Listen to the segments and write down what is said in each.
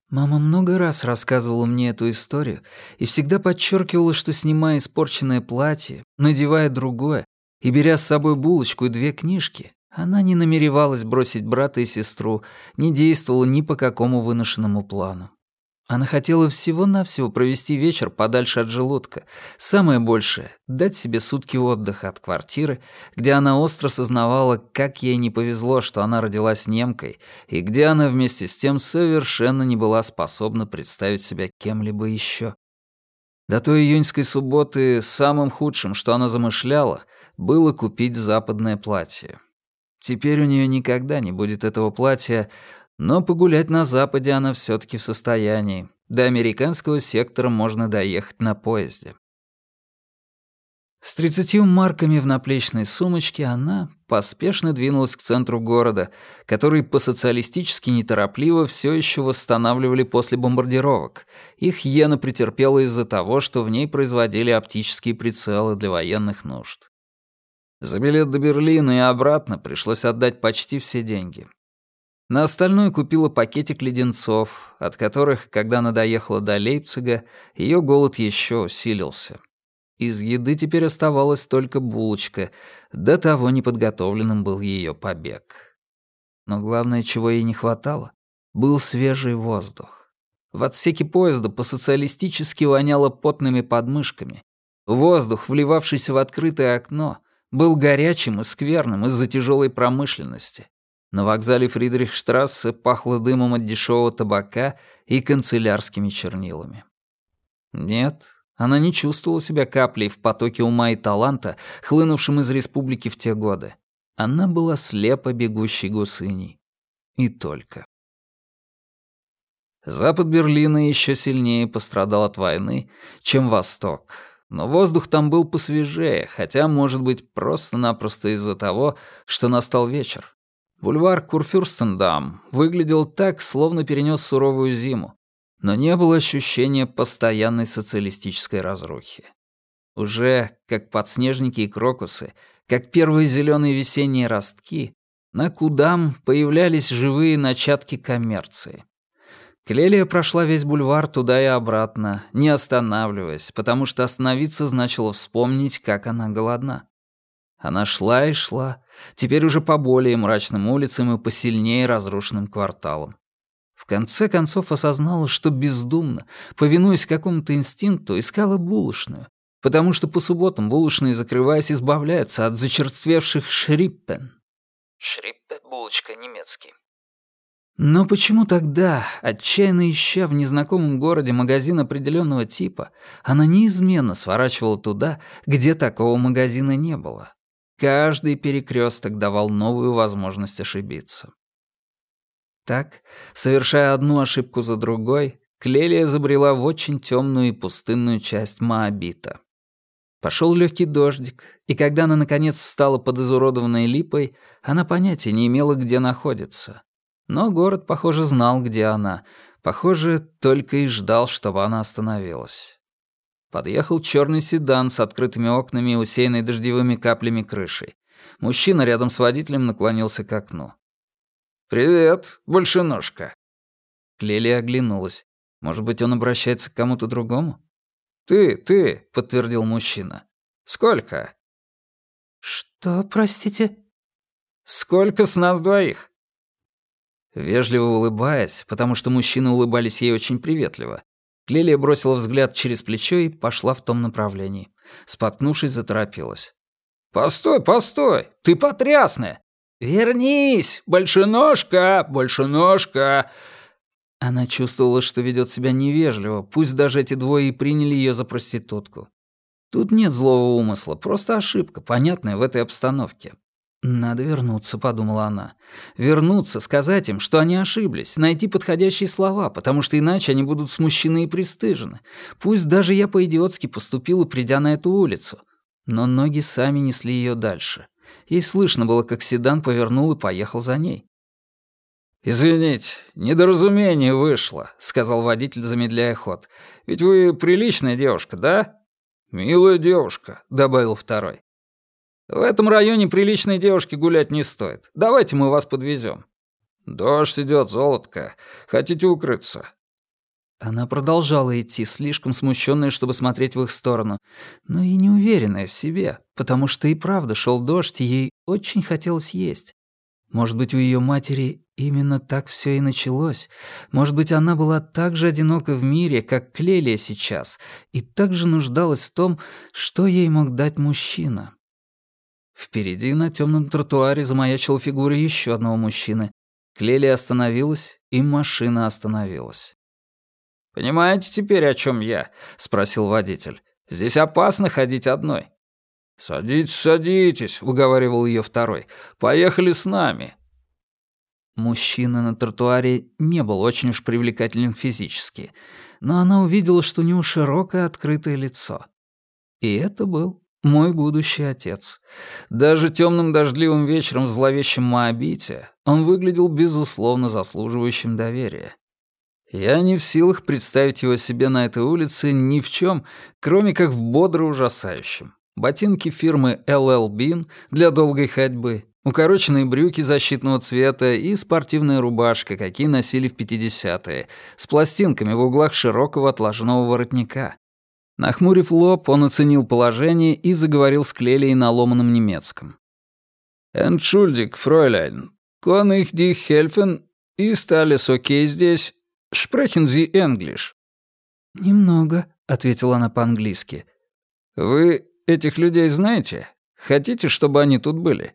Мама много раз рассказывала мне эту историю и всегда подчеркивала, что, снимая испорченное платье, надевая другое и беря с собой булочку и 2 книжки, она не намеревалась бросить брата и сестру, не действовала ни по какому выношенному плану. Она хотела всего-навсего провести вечер подальше от желудка. Самое большее — дать себе сутки отдыха от квартиры, где она остро сознавала, как ей не повезло, что она родилась немкой, и где она вместе с тем совершенно не была способна представить себя кем-либо еще. До той июньской субботы самым худшим, что она замышляла, было купить западное платье. Теперь у нее никогда не будет этого платья, но погулять на Западе она все-таки в состоянии. До американского сектора можно доехать на поезде. С 30 марками в наплечной сумочке она поспешно двинулась к центру города, который по-социалистически неторопливо все еще восстанавливали после бомбардировок. Их Йена претерпела из-за того, что в ней производили оптические прицелы для военных нужд. За билет до Берлина и обратно пришлось отдать почти все деньги. На остальное купила пакетик леденцов, от которых, когда она доехала до Лейпцига, ее голод еще усилился. Из еды теперь оставалась только булочка, до того неподготовленным был ее побег. Но главное, чего ей не хватало, был свежий воздух. В отсеке поезда по-социалистически воняло потными подмышками. Воздух, вливавшийся в открытое окно, был горячим и скверным из-за тяжелой промышленности. На вокзале Фридрихштрассе пахло дымом от дешевого табака и канцелярскими чернилами. Нет, она не чувствовала себя каплей в потоке ума и таланта, хлынувшем из республики в те годы. Она была слепо бегущей гусыней. И только. Запад Берлина еще сильнее пострадал от войны, чем Восток. Но воздух там был посвежее, хотя, может быть, просто-напросто из-за того, что настал вечер. Бульвар Курфюрстендам выглядел так, словно перенес суровую зиму, но не было ощущения постоянной социалистической разрухи. Уже как подснежники и крокусы, как первые зеленые весенние ростки, на Кудам появлялись живые начатки коммерции. Клелия прошла весь бульвар туда и обратно, не останавливаясь, потому что остановиться значило вспомнить, как она голодна. Она шла и шла, теперь уже по более мрачным улицам и по сильнее разрушенным кварталам. В конце концов осознала, что бездумно, повинуясь какому-то инстинкту, искала булочную, потому что по субботам булочные, закрываясь, избавляются от зачерствевших шриппен. Шриппе — булочка, немецкий. Но почему тогда, отчаянно ища в незнакомом городе магазин определенного типа, она неизменно сворачивала туда, где такого магазина не было? Каждый перекресток давал новую возможность ошибиться. Так, совершая одну ошибку за другой, Клелия забрела в очень темную и пустынную часть Моабита. Пошел легкий дождик, и когда она наконец встала под изуродованной липой, она понятия не имела, где находится. Но город, похоже, знал, где она. Похоже, только и ждал, чтобы она остановилась. Подъехал черный седан с открытыми окнами и усеянной дождевыми каплями крышей. Мужчина рядом с водителем наклонился к окну. «Привет, большеножка». Клелия оглянулась. Может быть, он обращается к кому-то другому? «Ты», — подтвердил мужчина. «Сколько?» «Что, простите?» «Сколько с нас двоих?» Вежливо улыбаясь, потому что мужчины улыбались ей очень приветливо, Клелия бросила взгляд через плечо и пошла в том направлении. Споткнувшись, заторопилась. «Постой, постой! Ты потрясная! Вернись! Большеножка! Большеножка!» Она чувствовала, что ведет себя невежливо, пусть даже эти двое и приняли ее за проститутку. Тут нет злого умысла, просто ошибка, понятная в этой обстановке. «Надо вернуться», — подумала она. «Вернуться, сказать им, что они ошиблись, найти подходящие слова, потому что иначе они будут смущены и пристыжены. Пусть даже я по-идиотски поступила, придя на эту улицу». Но ноги сами несли ее дальше. Ей слышно было, как седан повернул и поехал за ней. «Извините, недоразумение вышло», — сказал водитель, замедляя ход. «Ведь вы приличная девушка, да?» «Милая девушка», — добавил второй. «В этом районе приличной девушке гулять не стоит. Давайте мы вас подвезем». «Дождь идет, золотко. Хотите укрыться?» Она продолжала идти, слишком смущенная, чтобы смотреть в их сторону, но и неуверенная в себе, потому что и правда шел дождь, и ей очень хотелось есть. Может быть, у ее матери именно так все и началось. Может быть, она была так же одинока в мире, как Клелия сейчас, и так же нуждалась в том, что ей мог дать мужчина. Впереди на темном тротуаре замаячила фигура еще одного мужчины. Клелия остановилась, и машина остановилась. «Понимаете теперь, о чем я?» — спросил водитель. «Здесь опасно ходить одной». «Садитесь, садитесь», — уговаривал ее второй. «Поехали с нами». Мужчина на тротуаре не был очень уж привлекательным физически, но она увидела, что у него широкое открытое лицо. И это был мой будущий отец. Даже темным дождливым вечером в зловещем Моабите он выглядел безусловно заслуживающим доверия. Я не в силах представить его себе на этой улице ни в чем, кроме как в бодро ужасающем. Ботинки фирмы LL Bean для долгой ходьбы, укороченные брюки защитного цвета и спортивная рубашка, какие носили в 50-е, с пластинками в углах широкого отложного воротника. Нахмурив лоб, он оценил положение и заговорил с Клелией на ломаном немецком. «Entschuldig, Fräulein, kann ich dich helfen? Ist alles okay здесь? Sprechen Sie English?» «Немного», — ответила она по-английски. «Вы этих людей знаете? Хотите, чтобы они тут были?»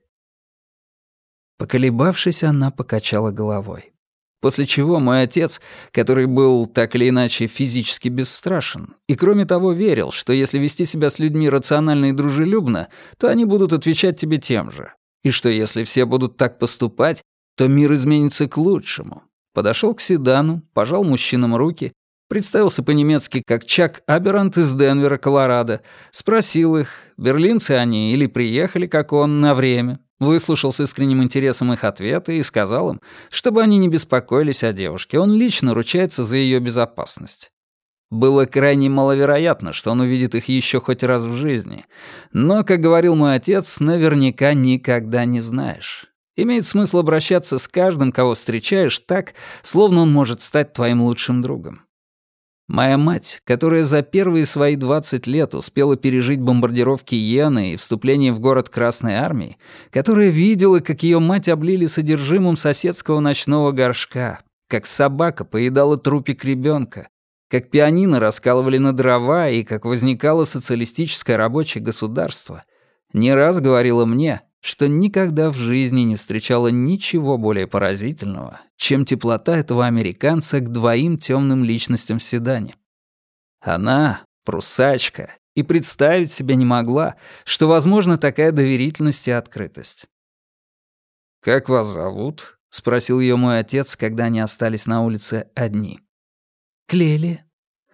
Поколебавшись, она покачала головой. После чего мой отец, который был так или иначе физически бесстрашен, и кроме того верил, что если вести себя с людьми рационально и дружелюбно, то они будут отвечать тебе тем же, и что если все будут так поступать, то мир изменится к лучшему, подошел к седану, пожал мужчинам руки, представился по-немецки как Чак Аберант из Денвера, Колорадо, спросил их, берлинцы они или приехали, как он, на время, выслушал с искренним интересом их ответы и сказал им, чтобы они не беспокоились о девушке, он лично ручается за ее безопасность. Было крайне маловероятно, что он увидит их еще хоть раз в жизни, но, как говорил мой отец, наверняка никогда не знаешь. Имеет смысл обращаться с каждым, кого встречаешь, так, словно он может стать твоим лучшим другом. Моя мать, которая за первые свои 20 лет успела пережить бомбардировки Йены и вступление в город Красной Армии, которая видела, как ее мать облили содержимым соседского ночного горшка, как собака поедала трупик ребенка, как пианино раскалывали на дрова и как возникало социалистическое рабочее государство, не раз говорила мне, что никогда в жизни не встречала ничего более поразительного, чем теплота этого американца к двоим темным личностям в седане. Она, прусачка, и представить себе не могла, что возможна такая доверительность и открытость. «Как вас зовут?» — спросил ее мой отец, когда они остались на улице одни. «Клелия».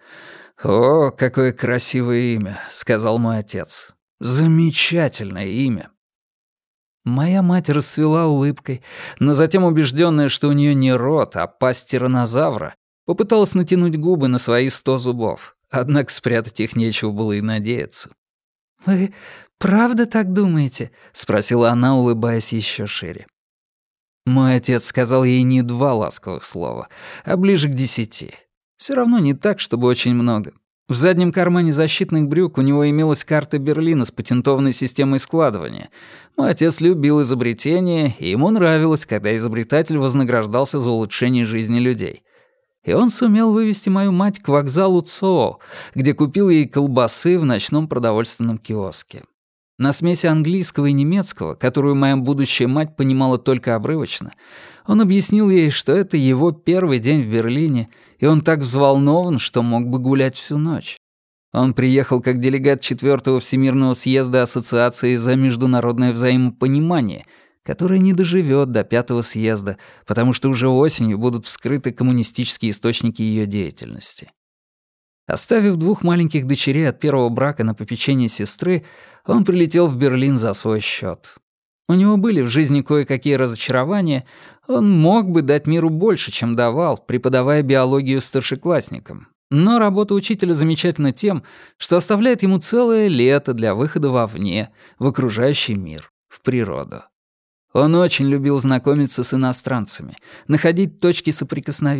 «О, какое красивое имя», — сказал мой отец. «Замечательное имя». Моя мать расцвела улыбкой, но затем, убежденная, что у нее не рот, а пасть тираннозавра, попыталась натянуть губы на свои 100 зубов, однако спрятать их нечего было и надеяться. «Вы правда так думаете?» — спросила она, улыбаясь еще шире. Мой отец сказал ей не 2 ласковых слова, а ближе к 10. Все равно не так, чтобы очень много. В заднем кармане защитных брюк у него имелась карта Берлина с патентованной системой складывания. Мой отец любил изобретения, и ему нравилось, когда изобретатель вознаграждался за улучшение жизни людей. И он сумел вывести мою мать к вокзалу ЦО, где купил ей колбасы в ночном продовольственном киоске. На смеси английского и немецкого, которую моя будущая мать понимала только обрывочно, он объяснил ей, что это его первый день в Берлине, и он так взволнован, что мог бы гулять всю ночь. Он приехал как делегат 4-го Всемирного съезда Ассоциации за международное взаимопонимание, которое не доживет до 5-го съезда, потому что уже осенью будут вскрыты коммунистические источники ее деятельности. Оставив 2 маленьких дочерей от первого брака на попечение сестры, он прилетел в Берлин за свой счет. У него были в жизни кое-какие разочарования, он мог бы дать миру больше, чем давал, преподавая биологию старшеклассникам. Но работа учителя замечательна тем, что оставляет ему целое лето для выхода вовне, в окружающий мир, в природу. Он очень любил знакомиться с иностранцами, находить точки соприкосновения.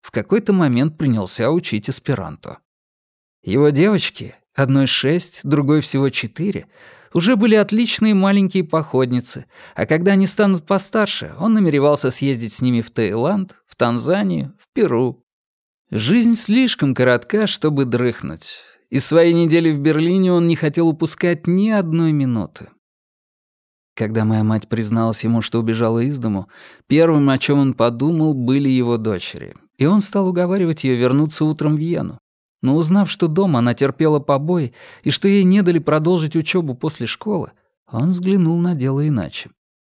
в какой-то момент принялся учить эсперанто. Его девочки, одной 6, другой всего 4, уже были отличные маленькие походницы, а когда они станут постарше, он намеревался съездить с ними в Таиланд, в Танзанию, в Перу. Жизнь слишком коротка, чтобы дрыхнуть. Из своей недели в Берлине он не хотел упускать ни одной минуты. Когда моя мать призналась ему, что убежала из дому, первым, о чем он подумал, были его дочери, и он стал уговаривать ее вернуться утром в Вену. Но узнав, что дома она терпела побои и что ей не дали продолжить учебу после школы, он взглянул на дело иначе.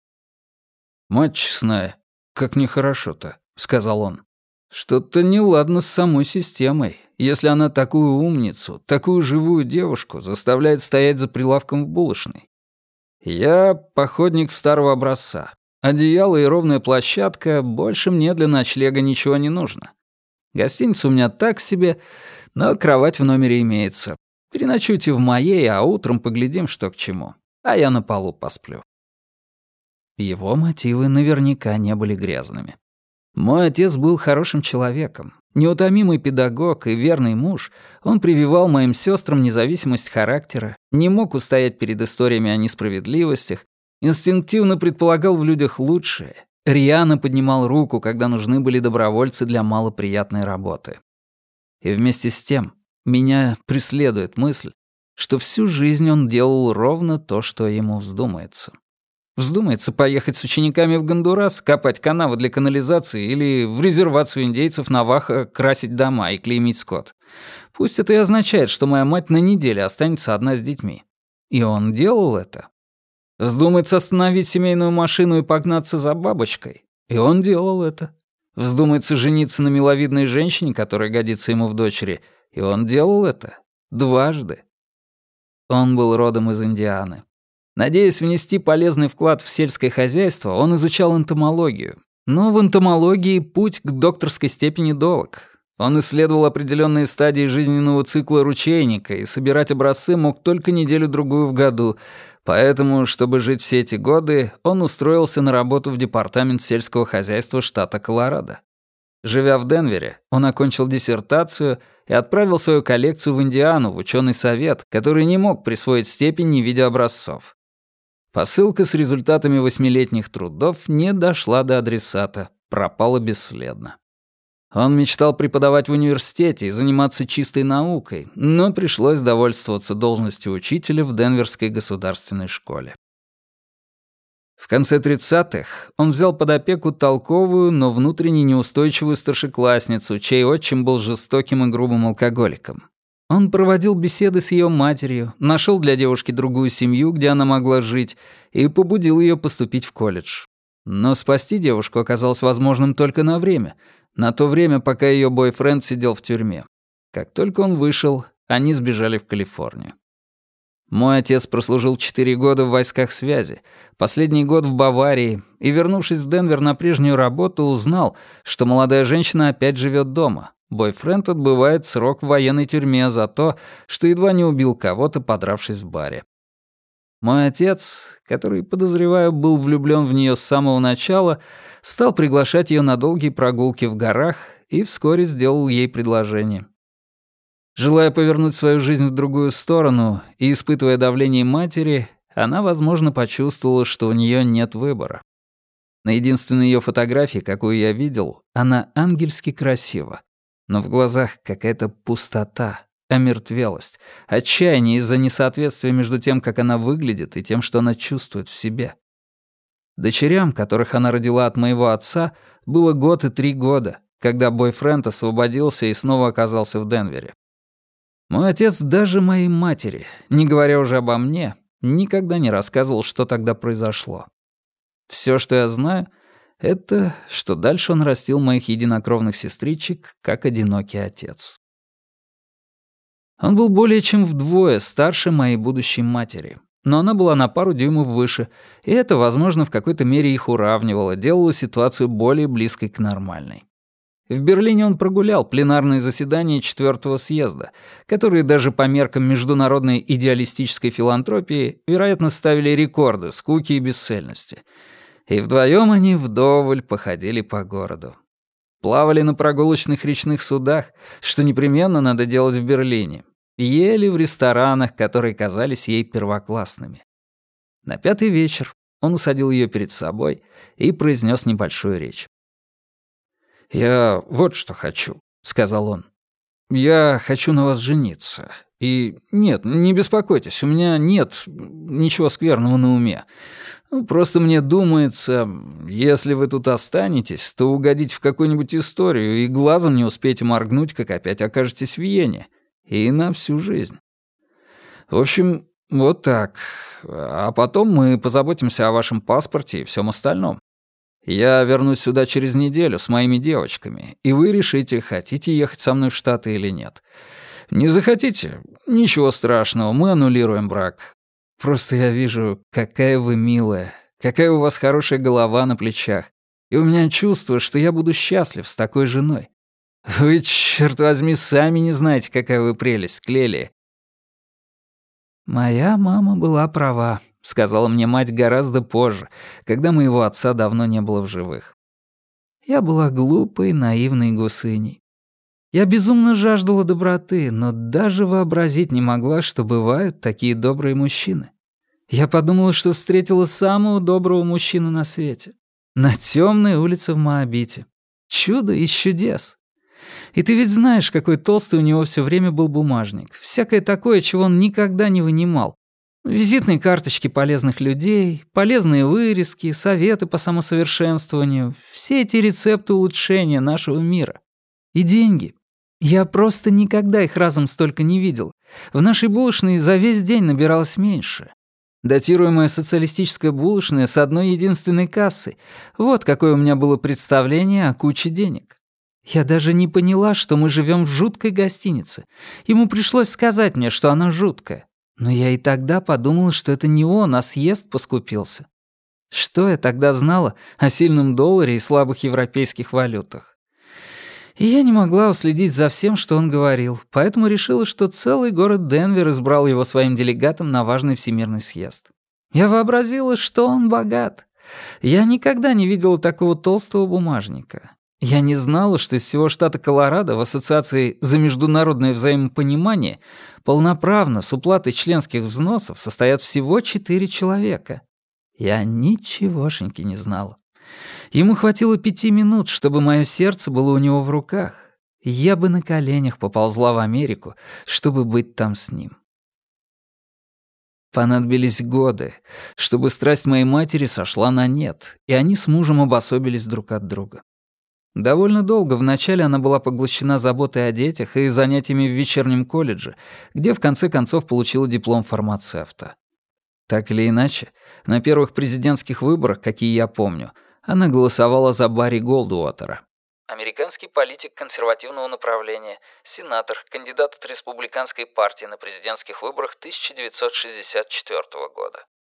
«Мать честная, как нехорошо-то», — сказал он. «Что-то неладно с самой системой, если она такую умницу, такую живую девушку заставляет стоять за прилавком в булочной. Я походник старого образца. Одеяло и ровная площадка, больше мне для ночлега ничего не нужно. Гостиница у меня так себе, но кровать в номере имеется. Переночуйте в моей, а утром поглядим, что к чему. А я на полу посплю». Его мотивы наверняка не были грязными. Мой отец был хорошим человеком. Неутомимый педагог и верный муж, он прививал моим сестрам независимость характера, не мог устоять перед историями о несправедливостях, инстинктивно предполагал в людях лучшее, рьяно поднимал руку, когда нужны были добровольцы для малоприятной работы. И вместе с тем меня преследует мысль, что всю жизнь он делал ровно то, что ему вздумается. Вздумается поехать с учениками в Гондурас, копать канавы для канализации или в резервацию индейцев Навахо красить дома и клеймить скот. Пусть это и означает, что моя мать на неделю останется одна с детьми. И он делал это. Вздумается остановить семейную машину и погнаться за бабочкой. И он делал это. Вздумается жениться на миловидной женщине, которая годится ему в дочери. И он делал это. Дважды. Он был родом из Индианы. Надеясь внести полезный вклад в сельское хозяйство, он изучал энтомологию. Но в энтомологии путь к докторской степени долг. Он исследовал определенные стадии жизненного цикла ручейника и собирать образцы мог только неделю-другую в году, поэтому, чтобы жить все эти годы, он устроился на работу в департамент сельского хозяйства штата Колорадо. Живя в Денвере, он окончил диссертацию и отправил свою коллекцию в Индиану в ученый совет, который не мог присвоить степень, не видя образцов. Посылка с результатами 8-летних трудов не дошла до адресата, пропала бесследно. Он мечтал преподавать в университете и заниматься чистой наукой, но пришлось довольствоваться должностью учителя в Денверской государственной школе. В конце 30-х он взял под опеку толковую, но внутренне неустойчивую старшеклассницу, чей отчим был жестоким и грубым алкоголиком. Он проводил беседы с ее матерью, нашел для девушки другую семью, где она могла жить, и побудил ее поступить в колледж. Но спасти девушку оказалось возможным только на время, на то время, пока ее бойфренд сидел в тюрьме. Как только он вышел, они сбежали в Калифорнию. Мой отец прослужил 4 года в войсках связи, последний год в Баварии, и, вернувшись в Денвер на прежнюю работу, узнал, что молодая женщина опять живет дома. Бойфренд отбывает срок в военной тюрьме за то, что едва не убил кого-то, подравшись в баре. Мой отец, который, подозреваю, был влюблён в неё с самого начала, стал приглашать её на долгие прогулки в горах и вскоре сделал ей предложение. Желая повернуть свою жизнь в другую сторону и испытывая давление матери, она, возможно, почувствовала, что у неё нет выбора. На единственной её фотографии, какую я видел, она ангельски красива, но в глазах какая-то пустота, омертвелость, отчаяние из-за несоответствия между тем, как она выглядит, и тем, что она чувствует в себе. Дочерям, которых она родила от моего отца, было 1 год и 3 года, когда бойфренд освободился и снова оказался в Денвере. Мой отец даже моей матери, не говоря уже обо мне, никогда не рассказывал, что тогда произошло. Всё, что я знаю, это что дальше он растил моих единокровных сестричек, как одинокий отец. Он был более чем вдвое старше моей будущей матери, но она была на пару дюймов выше, и это, возможно, в какой-то мере их уравнивало, делало ситуацию более близкой к нормальной. В Берлине он прогулял пленарные заседания 4-го съезда, которые даже по меркам международной идеалистической филантропии, вероятно, ставили рекорды скуки и бесцельности. И вдвоем они вдоволь походили по городу. плавали на прогулочных речных судах, что непременно надо делать в Берлине, ели в ресторанах, которые казались ей первоклассными. На 5-й вечер он усадил ее перед собой и произнес небольшую речь. «Я вот что хочу», — сказал он. «Я хочу на вас жениться. И нет, не беспокойтесь, у меня нет ничего скверного на уме. Просто мне думается, если вы тут останетесь, то угодите в какую-нибудь историю и глазом не успеете моргнуть, как опять окажетесь в Вене. И на всю жизнь. В общем, вот так. А потом мы позаботимся о вашем паспорте и всем остальном. Я вернусь сюда через неделю с моими девочками, и вы решите, хотите ехать со мной в Штаты или нет. Не захотите? Ничего страшного, мы аннулируем брак. Просто я вижу, какая вы милая, какая у вас хорошая голова на плечах, и у меня чувство, что я буду счастлив с такой женой. Вы, черт возьми, сами не знаете, какая вы прелесть, Клелия». «Моя мама была права», — сказала мне мать гораздо позже, когда моего отца давно не было в живых. Я была глупой, наивной гусыней. Я безумно жаждала доброты, но даже вообразить не могла, что бывают такие добрые мужчины. Я подумала, что встретила самого доброго мужчину на свете. На темной улице в Моабите. Чудо из чудес. И ты ведь знаешь, какой толстый у него все время был бумажник. Всякое такое, чего он никогда не вынимал. Визитные карточки полезных людей, полезные вырезки, советы по самосовершенствованию. Все эти рецепты улучшения нашего мира. И деньги. Я просто никогда их разом столько не видел. В нашей булочной за весь день набиралось меньше. Датируемая социалистическая булочная с одной единственной кассой. Вот какое у меня было представление о куче денег. Я даже не поняла, что мы живем в жуткой гостинице. Ему пришлось сказать мне, что она жуткая. Но я и тогда подумала, что это не он, а съезд поскупился. Что я тогда знала о сильном долларе и слабых европейских валютах? И я не могла уследить за всем, что он говорил, поэтому решила, что целый город Денвер избрал его своим делегатом на важный всемирный съезд. Я вообразила, что он богат. Я никогда не видела такого толстого бумажника. Я не знала, что из всего штата Колорадо в Ассоциации за международное взаимопонимание полноправно с уплатой членских взносов состоят всего 4 человека. Я ничегошеньки не знала. Ему хватило 5 минут, чтобы мое сердце было у него в руках. Я бы на коленях поползла в Америку, чтобы быть там с ним. Понадобились годы, чтобы страсть моей матери сошла на нет, и они с мужем обособились друг от друга. Довольно долго вначале она была поглощена заботой о детях и занятиями в вечернем колледже, где в конце концов получила диплом фармацевта. Так или иначе, на первых президентских выборах, какие я помню, она голосовала за Барри Голдуотера. Американский политик консервативного направления, сенатор, кандидат от республиканской партии на президентских выборах 1964 года.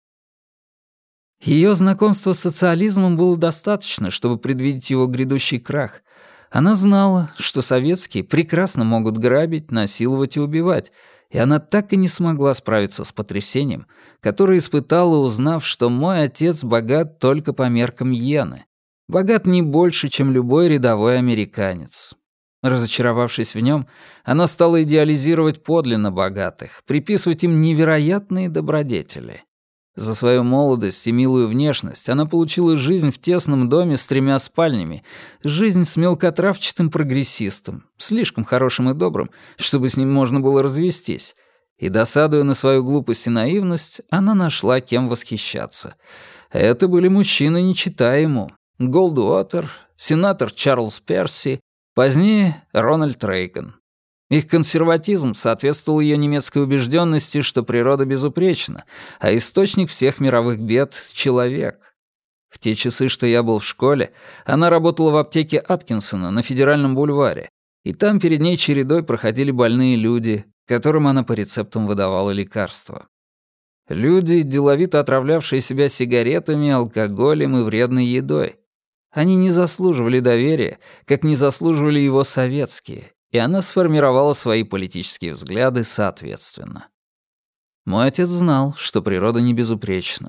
Ее знакомство с социализмом было достаточно, чтобы предвидеть его грядущий крах. Она знала, что советские прекрасно могут грабить, насиловать и убивать, и она так и не смогла справиться с потрясением, которое испытала, узнав, что мой отец богат только по меркам иены. Богат не больше, чем любой рядовой американец. Разочаровавшись в нем, она стала идеализировать подлинно богатых, приписывать им невероятные добродетели. За свою молодость и милую внешность она получила жизнь в тесном доме с 3 спальнями, жизнь с мелкотравчатым прогрессистом, слишком хорошим и добрым, чтобы с ним можно было развестись. И, досадуя на свою глупость и наивность, она нашла, кем восхищаться. Это были мужчины, не читая ему. Голдуотер, сенатор Чарльз Перси, позднее Рональд Рейган. Их консерватизм соответствовал ее немецкой убежденности, что природа безупречна, а источник всех мировых бед — человек. В те часы, что я был в школе, она работала в аптеке Аткинсона на Федеральном бульваре, и там перед ней чередой проходили больные люди, которым она по рецептам выдавала лекарства. Люди, деловито отравлявшие себя сигаретами, алкоголем и вредной едой. Они не заслуживали доверия, как не заслуживали его советские, и она сформировала свои политические взгляды соответственно. Мой отец знал, что природа не безупречна.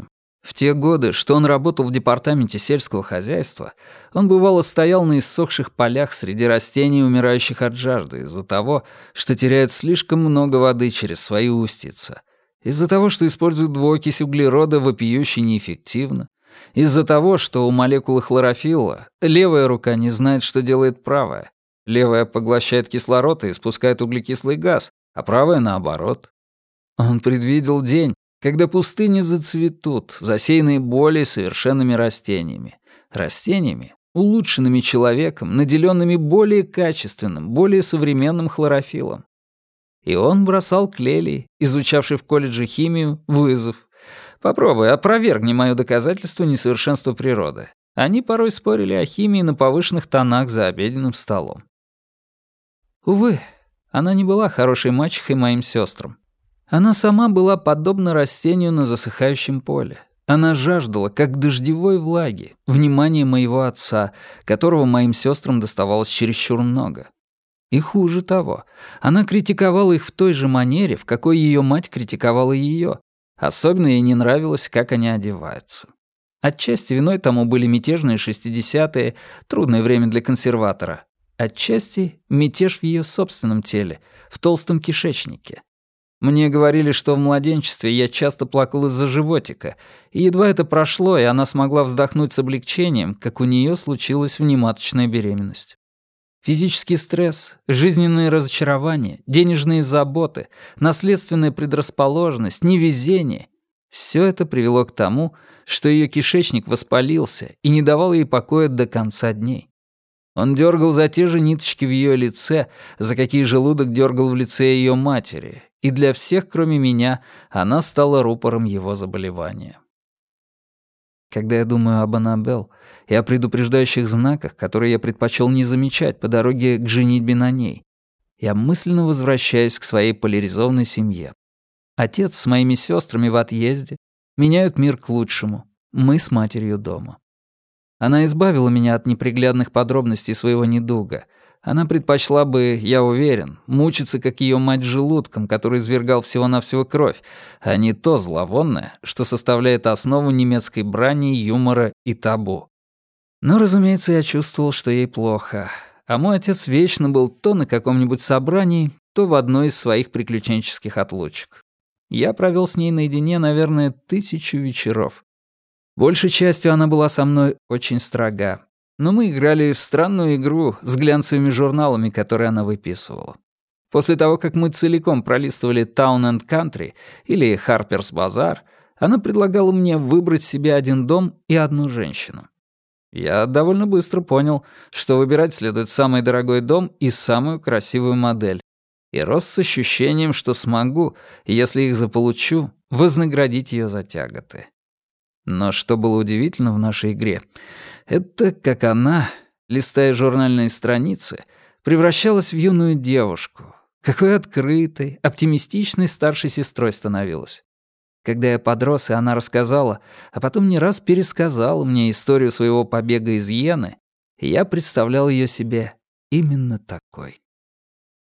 В те годы, что он работал в департаменте сельского хозяйства, он бывало стоял на иссохших полях среди растений, умирающих от жажды, из-за того, что теряют слишком много воды через свои устьица, из-за того, что используют двуокись углерода вопиюще неэффективно, из-за того, что у молекулы хлорофилла левая рука не знает, что делает правая, левая поглощает кислород и испускает углекислый газ, а правая наоборот. Он предвидел день, когда пустыни зацветут, засеянные более совершенными растениями. Растениями, улучшенными человеком, наделенными более качественным, более современным хлорофиллом. И он бросал Клелии, изучавший в колледже химию, вызов. «Попробуй, опровергни моё доказательство несовершенства природы». Они порой спорили о химии на повышенных тонах за обеденным столом. Увы, она не была хорошей мачехой моим сёстрам. Она сама была подобна растению на засыхающем поле. Она жаждала, как дождевой влаги, внимания моего отца, которого моим сестрам доставалось чересчур много. И хуже того, она критиковала их в той же манере, в какой ее мать критиковала ее. Особенно ей не нравилось, как они одеваются. Отчасти виной тому были мятежные 60-е, трудное время для консерватора. Отчасти мятеж в ее собственном теле, в толстом кишечнике. Мне говорили, что в младенчестве я часто плакал из-за животика, и едва это прошло, и она смогла вздохнуть с облегчением, как у нее случилась внематочная беременность. Физический стресс, жизненные разочарования, денежные заботы, наследственная предрасположенность, невезение — все это привело к тому, что ее кишечник воспалился и не давал ей покоя до конца дней. Он дергал за те же ниточки в ее лице, за какие желудок дергал в лице ее матери, и для всех, кроме меня, она стала рупором его заболевания. Когда я думаю об Аннабелл и о предупреждающих знаках, которые я предпочел не замечать по дороге к женитьбе на ней, я мысленно возвращаюсь к своей поляризованной семье. Отец с моими сестрами в отъезде, меняют мир к лучшему, мы с матерью дома. Она избавила меня от неприглядных подробностей своего недуга. Она предпочла бы, я уверен, мучиться, как ее мать, желудком, который извергал всего-навсего кровь, а не то зловонное, что составляет основу немецкой брани, юмора и табу. Но, разумеется, я чувствовал, что ей плохо. А мой отец вечно был то на каком-нибудь собрании, то в одной из своих приключенческих отлучек. Я провел с ней наедине, наверное, 1000 вечеров. Большей частью она была со мной очень строга. Но мы играли в странную игру с глянцевыми журналами, которые она выписывала. После того, как мы целиком пролистывали Town and Country или Harper's Bazaar, она предлагала мне выбрать себе один дом и одну женщину. Я довольно быстро понял, что выбирать следует самый дорогой дом и самую красивую модель, и рос с ощущением, что смогу, если их заполучу, вознаградить ее за тяготы. Но что было удивительно в нашей игре, это как она, листая журнальные страницы, превращалась в юную девушку, какой открытой, оптимистичной старшей сестрой становилась. Когда я подрос, и она рассказала, а потом не раз пересказала мне историю своего побега из Йены, я представлял ее себе именно такой.